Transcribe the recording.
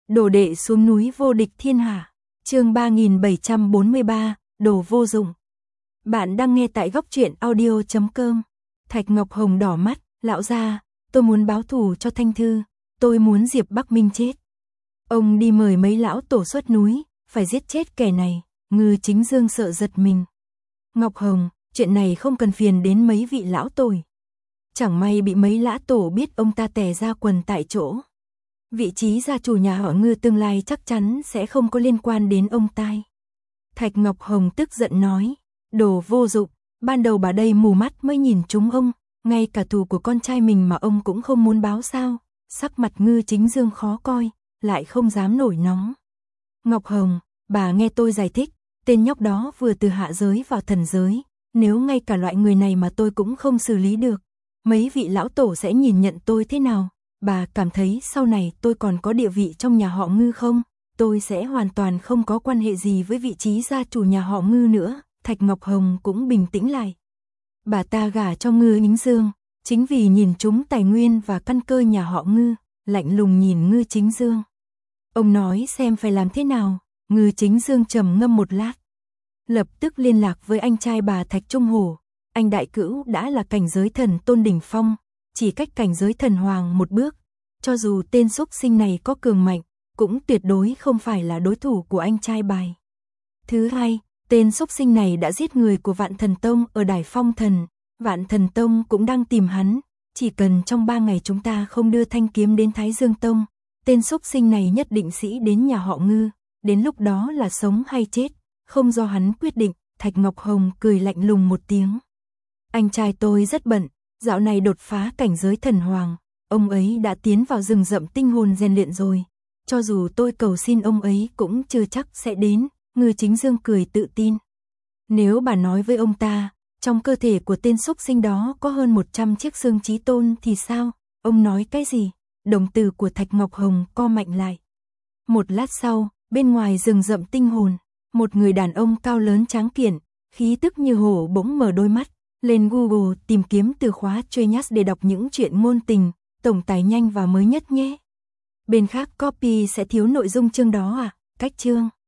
Đồ đệ xuống núi vô địch thiên hạ. Chương 3743, đồ vô dụng. Bạn đang nghe tại góc truyện audio.com. Thạch Ngọc Hồng đỏ mắt, lão gia, tôi muốn báo thù cho Thanh Thư, tôi muốn Diệp Bắc Minh chết. Ông đi mời mấy lão tổ xuất núi, phải giết chết kẻ này. Ngư Chính Dương sợ giật mình. Ngọc Hồng, chuyện này không cần phiền đến mấy vị lão tồi. Chẳng may bị mấy lã tổ biết ông ta tè ra quần tại chỗ. Vị trí gia chủ nhà họ Ngư tương lai chắc chắn sẽ không có liên quan đến ông tai. Thạch Ngọc Hồng tức giận nói, đồ vô dụng, ban đầu bà đây mù mắt mới nhìn trúng ông, ngay cả thù của con trai mình mà ông cũng không muốn báo sao. Sắc mặt Ngư Chính Dương khó coi, lại không dám nổi nóng. Ngọc Hồng, bà nghe tôi giải thích, tên nhóc đó vừa từ hạ giới vào thần giới, nếu ngay cả loại người này mà tôi cũng không xử lý được, mấy vị lão tổ sẽ nhìn nhận tôi thế nào? Bà cảm thấy sau này tôi còn có địa vị trong nhà họ Ngư không? Tôi sẽ hoàn toàn không có quan hệ gì với vị trí gia chủ nhà họ Ngư nữa. Thạch Ngọc Hồng cũng bình tĩnh lại. Bà ta gả cho Ngư Chính Dương, chính vì nhìn trúng tài nguyên và căn cơ nhà họ Ngư, lạnh lùng nhìn Ngư Chính Dương. Ông nói xem phải làm thế nào. Ngư Chính Dương trầm ngâm một lát, lập tức liên lạc với anh trai bà Thạch Trung Hổ. Anh đại cữu đã là cảnh giới thần tôn đỉnh phong, chỉ cách cảnh giới thần hoàng một bước. Cho dù tên xúc sinh này có cường mạnh, cũng tuyệt đối không phải là đối thủ của anh trai bài. Thứ hai, tên xúc sinh này đã giết người của Vạn Thần Tông ở Đài Phong Thần. Vạn Thần Tông cũng đang tìm hắn. Chỉ cần trong 3 ngày chúng ta không đưa thanh kiếm đến Thái Dương Tông, tên xúc sinh này nhất định sĩ đến nhà họ Ngư. Đến lúc đó là sống hay chết, không do hắn quyết định. Thạch Ngọc Hồng cười lạnh lùng một tiếng. Anh trai tôi rất bận, dạo này đột phá cảnh giới thần hoàng. Ông ấy đã tiến vào rừng rậm tinh hồn rèn luyện rồi. Cho dù tôi cầu xin ông ấy cũng chưa chắc sẽ đến. Ngư Chính Dương cười tự tin. Nếu bà nói với ông ta, trong cơ thể của tên xúc sinh đó có hơn 100 chiếc xương chí tôn thì sao? Ông nói cái gì? Đồng tử của Thạch Ngọc Hồng co mạnh lại. Một lát sau, bên ngoài rừng rậm tinh hồn, một người đàn ông cao lớn tráng kiện, khí tức như hổ bỗng mở đôi mắt. Lên Google tìm kiếm từ khóa Genius để đọc những chuyện ngôn tình, tổng tài nhanh và mới nhất nhé. Bên khác copy sẽ thiếu nội dung chương đó à? Cách chương